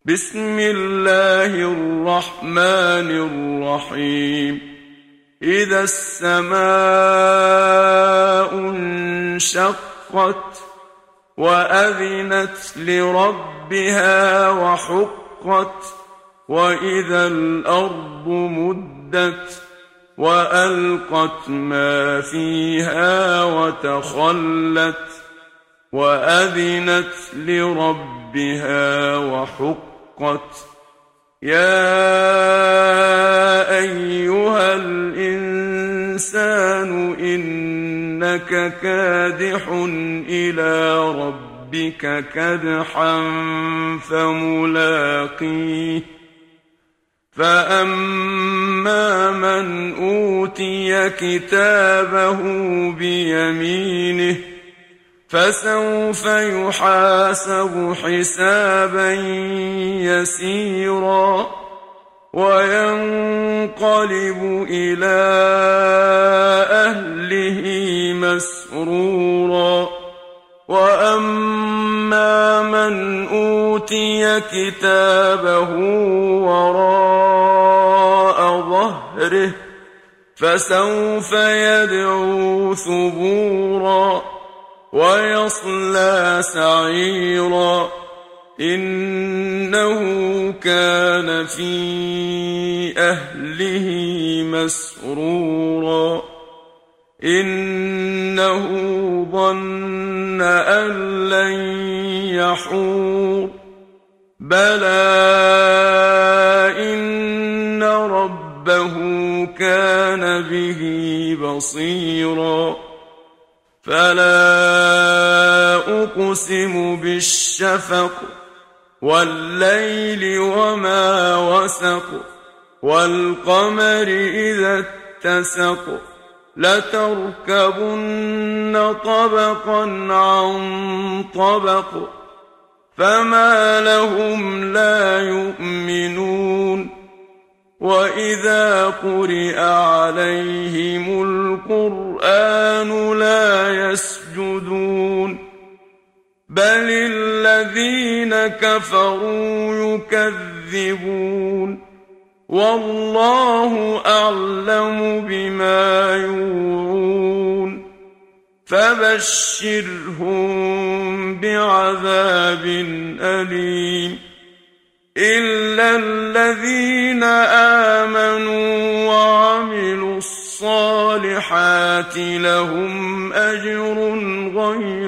بسم الله الرحمن الرحيم إذا السماء انشقت وأذنت لربها وحقت وإذا الأرض مدت وألقت ما فيها وتخلت وأذنت لربها وحقت يا أيها الإنسان إنك كادح إلى ربك كدحا فملاقيه فأما من أوتي كتابه بيمينه فسوف يحاسب حسابا يسيرا وينقلب إلى أهله مسرورا وأما من أوتي كتابه وراء ظهره فسوف يدعو ثبورا ويصلى سعيرا إنه كان في أهله مسرورا إنه ظن أن لن يحور بلى إن ربه كان به بصيرا فلا أقسم بالشفق والليل وما وسق والقمر إذا اتسق لتركبن طبقا عن طبق فما لهم لا يؤمنون وإذا قرئ عليهم القرآن لا يسجدون بل الذين كفروا يكذبون والله أعلم بما يوعون فبشرهم بعذاب أليم إلا الذين آمنوا وعملوا الصالحات لهم أجر غير